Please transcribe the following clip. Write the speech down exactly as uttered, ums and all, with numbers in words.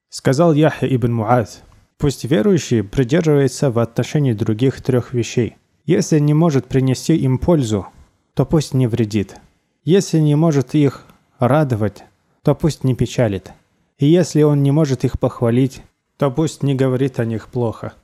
Сказал Яхья ибн Муаз: «Пусть верующий придерживается в отношении других трех вещей. Если не может принести им пользу, то пусть не вредит. Если не может их радовать, то пусть не печалит. И если он не может их похвалить, то пусть не говорит о них плохо».